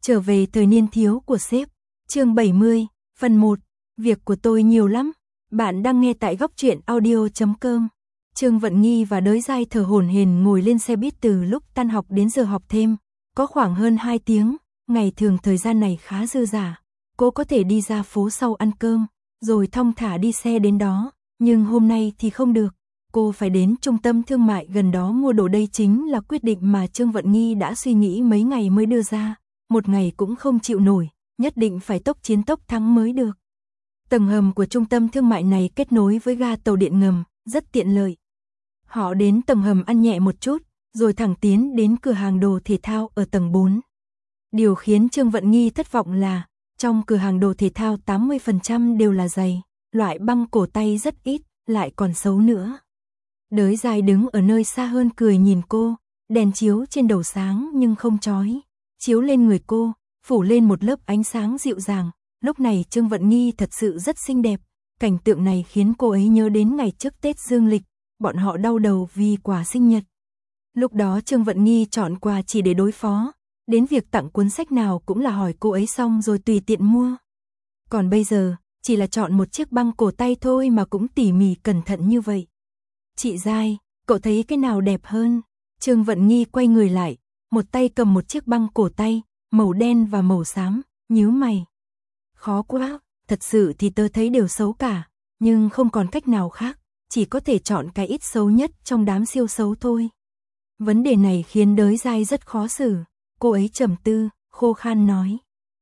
Trở về thời niên thiếu của sếp. Chương 70, phần 1. Việc của tôi nhiều lắm. Bạn đang nghe tại góc truyện audio.com. Trương Vận Nghi và Đới Giai thở hổn hển ngồi lên xe buýt từ lúc tan học đến giờ học thêm, có khoảng hơn 2 tiếng, ngày thường thời gian này khá dư dả. Cô có thể đi ra phố sau ăn cơm, rồi thong thả đi xe đến đó, nhưng hôm nay thì không được. Cô phải đến trung tâm thương mại gần đó mua đồ, đây chính là quyết định mà Trương Vận Nghi đã suy nghĩ mấy ngày mới đưa ra. Một ngày cũng không chịu nổi, nhất định phải tốc chiến tốc thắng mới được. Tầng hầm của trung tâm thương mại này kết nối với ga tàu điện ngầm, rất tiện lợi. Họ đến tầng hầm ăn nhẹ một chút, rồi thẳng tiến đến cửa hàng đồ thể thao ở tầng 4. Điều khiến Trương Vận Nghi thất vọng là, trong cửa hàng đồ thể thao 80% đều là giày, loại băng cổ tay rất ít, lại còn xấu nữa. Đới Giai đứng ở nơi xa hơn cười nhìn cô, đèn chiếu trên đầu sáng nhưng không chói, chiếu lên người cô, phủ lên một lớp ánh sáng dịu dàng. Lúc này Trương Vận Nghi thật sự rất xinh đẹp, cảnh tượng này khiến cô ấy nhớ đến ngày trước Tết dương lịch, bọn họ đau đầu vì quà sinh nhật. Lúc đó Trương Vận Nghi chọn quà chỉ để đối phó, đến việc tặng cuốn sách nào cũng là hỏi cô ấy xong rồi tùy tiện mua. Còn bây giờ, chỉ là chọn một chiếc băng cổ tay thôi mà cũng tỉ mỉ cẩn thận như vậy. Chị Giai, cậu thấy cái nào đẹp hơn? Trương Vận Nghi quay người lại, một tay cầm một chiếc băng cổ tay, màu đen và màu xám, nhíu mày. Khó quá, thật sự thì tớ thấy đều xấu cả, nhưng không còn cách nào khác, chỉ có thể chọn cái ít xấu nhất trong đám siêu xấu thôi. Vấn đề này khiến Đới Giai rất khó xử, cô ấy trầm tư, khô khan nói.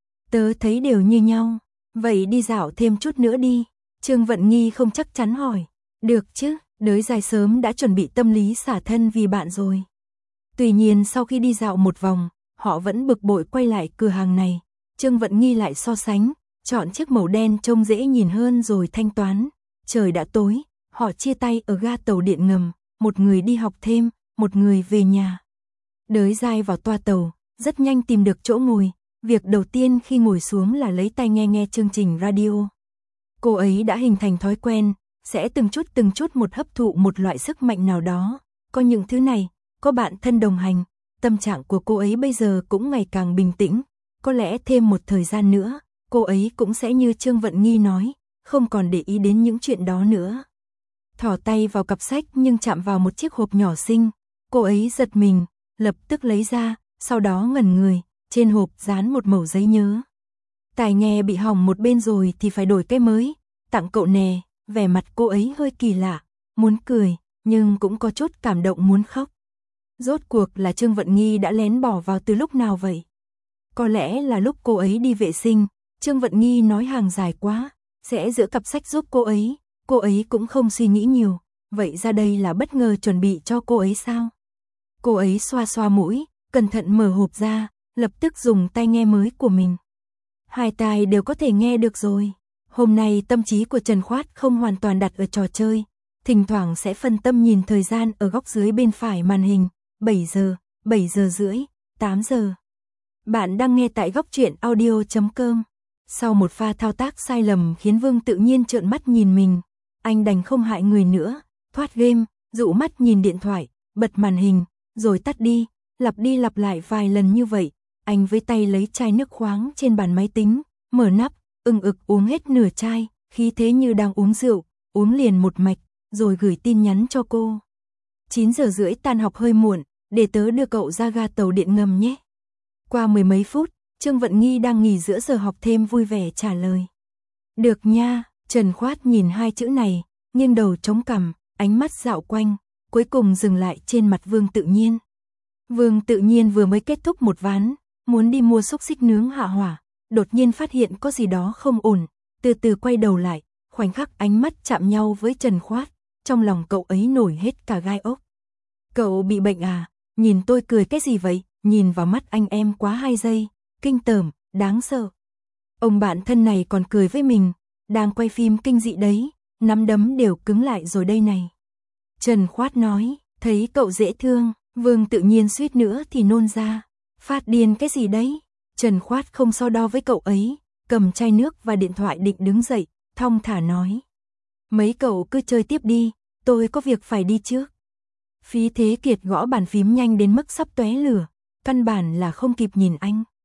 Tớ thấy đều như nhau, vậy đi dạo thêm chút nữa đi. Trương Vận Nghi không chắc chắn hỏi. Được chứ, Đới Giai sớm đã chuẩn bị tâm lý xả thân vì bạn rồi. Tuy nhiên sau khi đi dạo một vòng, họ vẫn bực bội quay lại cửa hàng này. Trương Vận Nghi lại so sánh, chọn chiếc màu đen trông dễ nhìn hơn rồi thanh toán. Trời đã tối, họ chia tay ở ga tàu điện ngầm, một người đi học thêm, một người về nhà. Đới Giai vào toa tàu, rất nhanh tìm được chỗ ngồi. Việc đầu tiên khi ngồi xuống là lấy tai nghe nghe chương trình radio. Cô ấy đã hình thành thói quen, sẽ từng chút một hấp thụ một loại sức mạnh nào đó. Có những thứ này, có bạn thân đồng hành, tâm trạng của cô ấy bây giờ cũng ngày càng bình tĩnh. Có lẽ thêm một thời gian nữa, cô ấy cũng sẽ như Trương Vận Nghi nói, không còn để ý đến những chuyện đó nữa. Thỏ tay vào cặp sách nhưng chạm vào một chiếc hộp nhỏ xinh, cô ấy giật mình, lập tức lấy ra, sau đó ngẩn người, trên hộp dán một mẩu giấy nhớ. Tai nghe bị hỏng một bên rồi thì phải đổi cái mới, tặng cậu nè. Vẻ mặt cô ấy hơi kỳ lạ, muốn cười, nhưng cũng có chút cảm động muốn khóc. Rốt cuộc là Trương Vận Nghi đã lén bỏ vào từ lúc nào vậy? Có lẽ là lúc cô ấy đi vệ sinh, Trương Vận Nghi nói hàng dài quá, sẽ giữ cặp sách giúp cô ấy cũng không suy nghĩ nhiều, vậy ra đây là bất ngờ chuẩn bị cho cô ấy sao? Cô ấy xoa xoa mũi, cẩn thận mở hộp ra, lập tức dùng tai nghe mới của mình. Hai tai đều có thể nghe được rồi. Hôm nay tâm trí của Trần Khoát không hoàn toàn đặt ở trò chơi, thỉnh thoảng sẽ phân tâm nhìn thời gian ở góc dưới bên phải màn hình, 7 giờ, 7 giờ rưỡi, 8 giờ. Bạn đang nghe tại góc truyện audio.com. Sau một pha thao tác sai lầm khiến Vương tự nhiên trợn mắt nhìn mình, anh đành không hại người nữa, thoát game, dụ mắt nhìn điện thoại, bật màn hình, rồi tắt đi lặp lại vài lần như vậy. Anh với tay lấy chai nước khoáng trên bàn máy tính, mở nắp, ực uống hết nửa chai, khí thế như đang uống rượu, uống liền một mạch, rồi gửi tin nhắn cho cô. 9 giờ rưỡi tan học hơi muộn, để tớ đưa cậu ra ga tàu điện ngầm nhé. Qua mười mấy phút, Trương Vận Nghi đang nghỉ giữa giờ học thêm vui vẻ trả lời. Được nha, Trần Khoát nhìn hai chữ này, nghiêng đầu chống cằm, ánh mắt dạo quanh, cuối cùng dừng lại trên mặt Vương Tự Nhiên. Vương Tự Nhiên vừa mới kết thúc một ván, muốn đi mua xúc xích nướng hạ hỏa, đột nhiên phát hiện có gì đó không ổn, từ từ quay đầu lại, khoảnh khắc ánh mắt chạm nhau với Trần Khoát, trong lòng cậu ấy nổi hết cả gai ốc. Cậu bị bệnh à? Nhìn tôi cười cái gì vậy? Nhìn vào mắt anh em quá 2 giây, kinh tởm, đáng sợ. Ông bạn thân này còn cười với mình, đang quay phim kinh dị đấy, nắm đấm đều cứng lại rồi đây này. Trần Khoát nói, thấy cậu dễ thương, Vương Tự Nhiên suýt nữa thì nôn ra. Phát điên cái gì đấy? Trần Khoát không so đo với cậu ấy, cầm chai nước và điện thoại định đứng dậy, thong thả nói. Mấy cậu cứ chơi tiếp đi, tôi có việc phải đi trước. Phí Thế Kiệt gõ bàn phím nhanh đến mức sắp tóe lửa, căn bản là không kịp nhìn anh.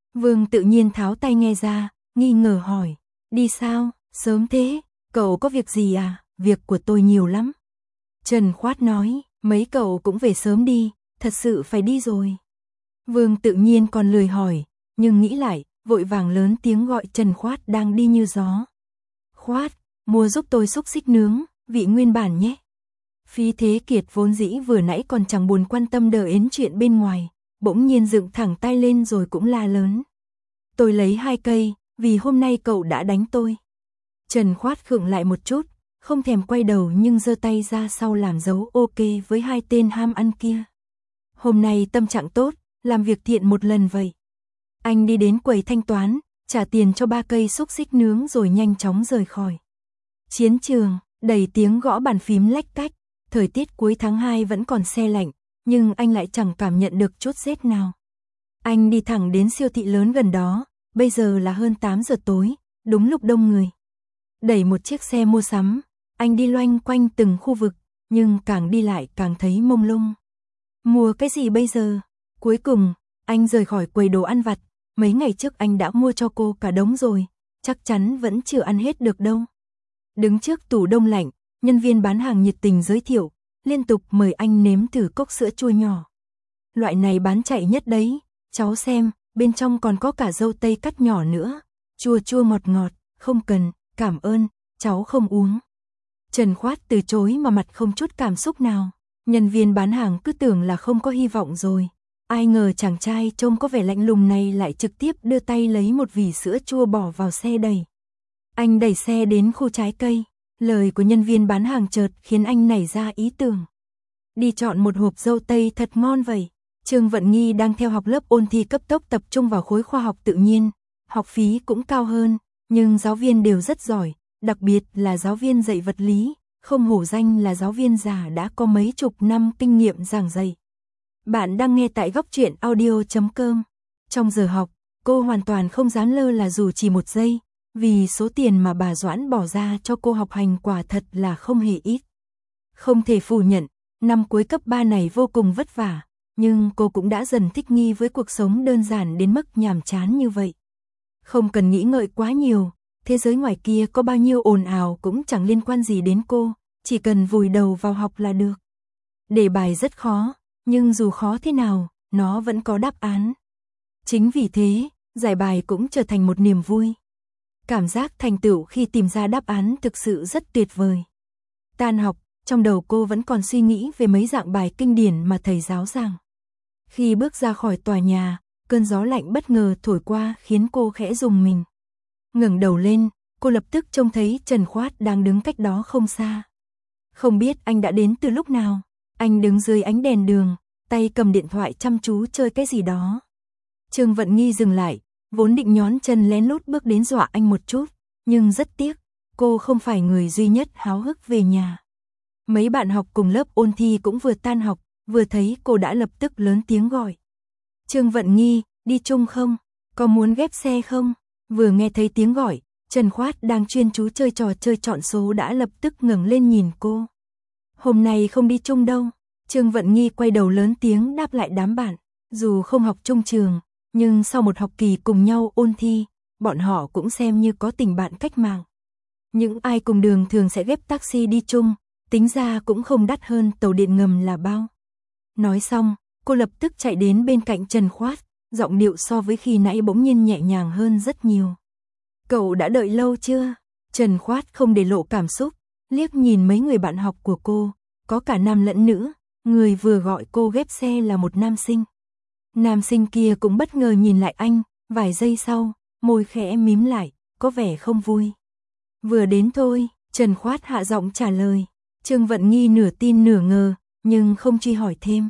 Vương tự nhiên tháo tai nghe ra, nghi ngờ hỏi, đi sao, sớm thế, cậu có việc gì à, việc của tôi nhiều lắm. Trần Khoát nói, mấy cậu cũng về sớm đi, thật sự phải đi rồi. Vương tự nhiên còn lười hỏi, nhưng nghĩ lại, vội vàng lớn tiếng gọi Trần Khoát đang đi như gió. Khoát, mua giúp tôi xúc xích nướng, vị nguyên bản nhé. Phí Thế Kiệt vốn dĩ vừa nãy còn chẳng buồn quan tâm đờ ến chuyện bên ngoài, bỗng nhiên dựng thẳng tay lên rồi cũng la lớn. Tôi lấy 2 cây, vì hôm nay cậu đã đánh tôi. Trần Khoát khựng lại một chút, không thèm quay đầu nhưng giơ tay ra sau làm dấu ok với 2 tên ham ăn kia. Hôm nay tâm trạng tốt, làm việc thiện một lần vậy. Anh đi đến quầy thanh toán, trả tiền cho 3 cây xúc xích nướng rồi nhanh chóng rời khỏi. Chiến trường, đầy tiếng gõ bàn phím lách cách, thời tiết cuối tháng 2 vẫn còn se lạnh, nhưng anh lại chẳng cảm nhận được chút rét nào. Anh đi thẳng đến siêu thị lớn gần đó, bây giờ là hơn 8 giờ tối, đúng lúc đông người. Đẩy một chiếc xe mua sắm, anh đi loanh quanh từng khu vực, nhưng càng đi lại càng thấy mông lung. Mua cái gì bây giờ? Cuối cùng, anh rời khỏi quầy đồ ăn vặt, mấy ngày trước anh đã mua cho cô cả đống rồi, chắc chắn vẫn chưa ăn hết được đâu. Đứng trước tủ đông lạnh, nhân viên bán hàng nhiệt tình giới thiệu, liên tục mời anh nếm thử cốc sữa chua nhỏ. Loại này bán chạy nhất đấy, cháu xem, bên trong còn có cả dâu tây cắt nhỏ nữa, chua chua ngọt ngọt, không cần, cảm ơn, cháu không uống. Trần Khoát từ chối mà mặt không chút cảm xúc nào, nhân viên bán hàng cứ tưởng là không có hy vọng rồi. Ai ngờ chàng trai trông có vẻ lạnh lùng này lại trực tiếp đưa tay lấy một vỉ sữa chua bỏ vào xe đẩy. Anh đẩy xe đến khu trái cây, lời của nhân viên bán hàng chợt khiến anh nảy ra ý tưởng. Đi chọn một hộp dâu tây thật ngon vậy. Trương Vận Nghi đang theo học lớp ôn thi cấp tốc tập trung vào khối khoa học tự nhiên, học phí cũng cao hơn, nhưng giáo viên đều rất giỏi, đặc biệt là giáo viên dạy vật lý, không hổ danh là giáo viên già đã có mấy chục năm kinh nghiệm giảng dạy. Bạn đang nghe tại góc truyện audio.com. Trong giờ học, cô hoàn toàn không dám lơ là dù chỉ một giây, vì số tiền mà bà Doãn bỏ ra cho cô học hành quả thật là không hề ít. Không thể phủ nhận, năm cuối cấp 3 này vô cùng vất vả, nhưng cô cũng đã dần thích nghi với cuộc sống đơn giản đến mức nhàm chán như vậy. Không cần nghĩ ngợi quá nhiều, thế giới ngoài kia có bao nhiêu ồn ào cũng chẳng liên quan gì đến cô, chỉ cần vùi đầu vào học là được. Đề bài rất khó, nhưng dù khó thế nào, nó vẫn có đáp án. Chính vì thế, giải bài cũng trở thành một niềm vui. Cảm giác thành tựu khi tìm ra đáp án thực sự rất tuyệt vời. Tan học, trong đầu cô vẫn còn suy nghĩ về mấy dạng bài kinh điển mà thầy giáo giảng. Khi bước ra khỏi tòa nhà, cơn gió lạnh bất ngờ thổi qua khiến cô khẽ rùng mình. Ngẩng đầu lên, cô lập tức trông thấy Trần Khoát đang đứng cách đó không xa. Không biết anh đã đến từ lúc nào, anh đứng dưới ánh đèn đường, tay cầm điện thoại chăm chú chơi cái gì đó. Trương Vận Nghi dừng lại, vốn định nhón chân lén lút bước đến dọa anh một chút, nhưng rất tiếc, cô không phải người duy nhất háo hức về nhà. Mấy bạn học cùng lớp ôn thi cũng vừa tan học, vừa thấy cô đã lập tức lớn tiếng gọi. Trương Vận Nghi, đi chung không? Có muốn ghép xe không? Vừa nghe thấy tiếng gọi, Trần Khoát đang chuyên chú chơi trò chơi chọn số đã lập tức ngẩng lên nhìn cô. Hôm nay không đi chung đâu. Trương Vận Nghi quay đầu lớn tiếng đáp lại đám bạn. Dù không học chung trường, nhưng sau một học kỳ cùng nhau ôn thi, bọn họ cũng xem như có tình bạn cách mạng. Những ai cùng đường thường sẽ ghép taxi đi chung, tính ra cũng không đắt hơn tàu điện ngầm là bao. Nói xong, cô lập tức chạy đến bên cạnh Trần Khoát, giọng điệu so với khi nãy bỗng nhiên nhẹ nhàng hơn rất nhiều. Cậu đã đợi lâu chưa? Trần Khoát không để lộ cảm xúc, liếc nhìn mấy người bạn học của cô, có cả nam lẫn nữ, người vừa gọi cô ghép xe là một nam sinh. Nam sinh kia cũng bất ngờ nhìn lại anh, vài giây sau, môi khẽ mím lại, có vẻ không vui. Vừa đến thôi, Trần Khoát hạ giọng trả lời. Trương Vận Nghi nửa tin nửa ngờ, nhưng không truy hỏi thêm.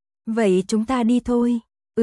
Vậy chúng ta đi thôi.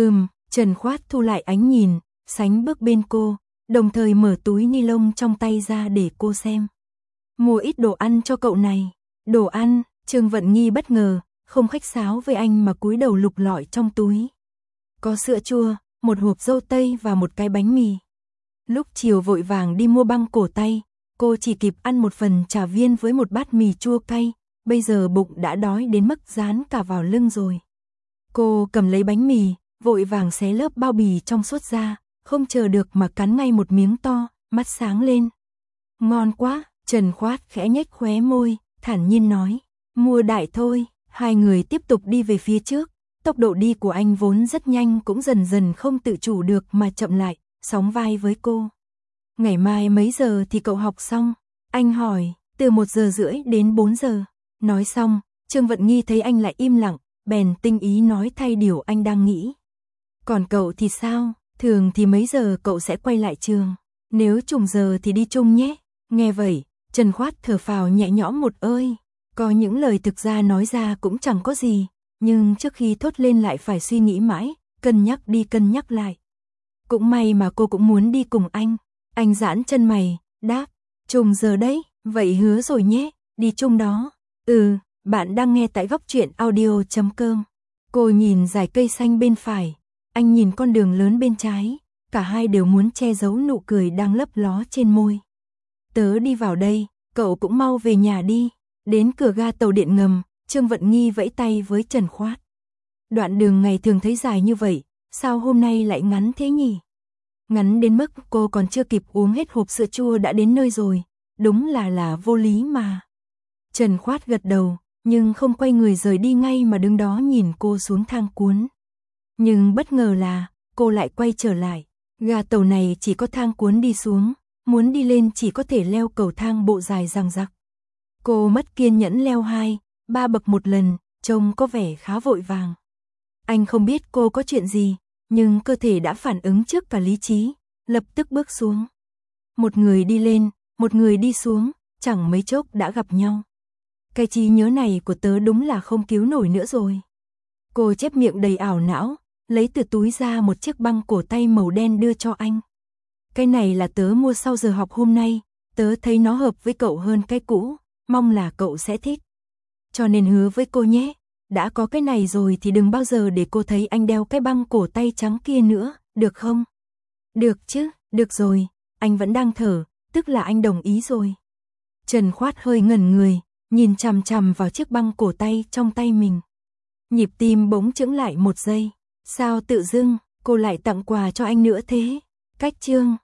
Trần Khoát thu lại ánh nhìn, sánh bước bên cô, đồng thời mở túi ni lông trong tay ra để cô xem. Mua ít đồ ăn cho cậu này. Đồ ăn? Trương Vận Nghi bất ngờ, không khách sáo với anh mà cúi đầu lục lọi trong túi. Có sữa chua, một hộp dâu tây và một cái bánh mì. Lúc chiều vội vàng đi mua băng cổ tay, cô chỉ kịp ăn một phần trà viên với một bát mì chua cay, bây giờ bụng đã đói đến mức dán cả vào lưng rồi. Cô cầm lấy bánh mì, vội vàng xé lớp bao bì trong suốt ra, không chờ được mà cắn ngay một miếng to, mắt sáng lên. Ngon quá, Trần Khoát khẽ nhếch khóe môi, thản nhiên nói, mua đại thôi. Hai người tiếp tục đi về phía trước, tốc độ đi của anh vốn rất nhanh cũng dần dần không tự chủ được mà chậm lại, sóng vai với cô. Ngày mai mấy giờ thì cậu học xong? Anh hỏi, từ 1:30 đến 4 giờ. Nói xong, Trương Vận Nghi thấy anh lại im lặng, bèn tinh ý nói thay điều anh đang nghĩ. Còn cậu thì sao? Thường thì mấy giờ cậu sẽ quay lại trường? Nếu trùng giờ thì đi chung nhé. Nghe vậy, Trần Khoát thở phào nhẹ nhõm một ơi. Có những lời thực ra nói ra cũng chẳng có gì, nhưng trước khi thốt lên lại phải suy nghĩ mãi, cân nhắc đi cân nhắc lại. Cũng may mà cô cũng muốn đi cùng anh. Anh giãn chân mày, đáp, trùng giờ đấy, vậy hứa rồi nhé, đi chung đó. Bạn đang nghe tại goctruyện.audio.com. Cô nhìn dải cây xanh bên phải, anh nhìn con đường lớn bên trái, cả hai đều muốn che giấu nụ cười đang lấp ló trên môi. Tớ đi vào đây, cậu cũng mau về nhà đi. Đến cửa ga tàu điện ngầm, Trương Vận Nghi vẫy tay với Trần Khoát. Đoạn đường ngày thường thấy dài như vậy, sao hôm nay lại ngắn thế nhỉ? Ngắn đến mức cô còn chưa kịp uống hết hộp sữa chua đã đến nơi rồi, đúng là vô lý mà. Trần Khoát gật đầu, nhưng không quay người rời đi ngay mà đứng đó nhìn cô xuống thang cuốn. Nhưng bất ngờ là, cô lại quay trở lại, ga tàu này chỉ có thang cuốn đi xuống, muốn đi lên chỉ có thể leo cầu thang bộ dài dằng dặc. Cô mất kiên nhẫn leo 2, 3 bậc một lần, trông có vẻ khá vội vàng. Anh không biết cô có chuyện gì, nhưng cơ thể đã phản ứng trước cả lý trí, lập tức bước xuống. Một người đi lên, một người đi xuống, chẳng mấy chốc đã gặp nhau. Cái trí nhớ này của tớ đúng là không cứu nổi nữa rồi. Cô chép miệng đầy ảo não, lấy từ túi ra một chiếc băng cổ tay màu đen đưa cho anh. Cái này là tớ mua sau giờ học hôm nay, tớ thấy nó hợp với cậu hơn cái cũ, mong là cậu sẽ thích. Cho nên hứa với cô nhé, đã có cái này rồi thì đừng bao giờ để cô thấy anh đeo cái băng cổ tay trắng kia nữa, được không? Được chứ, được rồi, anh vẫn đang thở, tức là anh đồng ý rồi. Trần Khoát hơi ngẩn người, nhìn chằm chằm vào chiếc băng cổ tay trong tay mình. Nhịp tim bỗng chững lại một giây, sao tự dưng, cô lại tặng quà cho anh nữa thế? Cách chương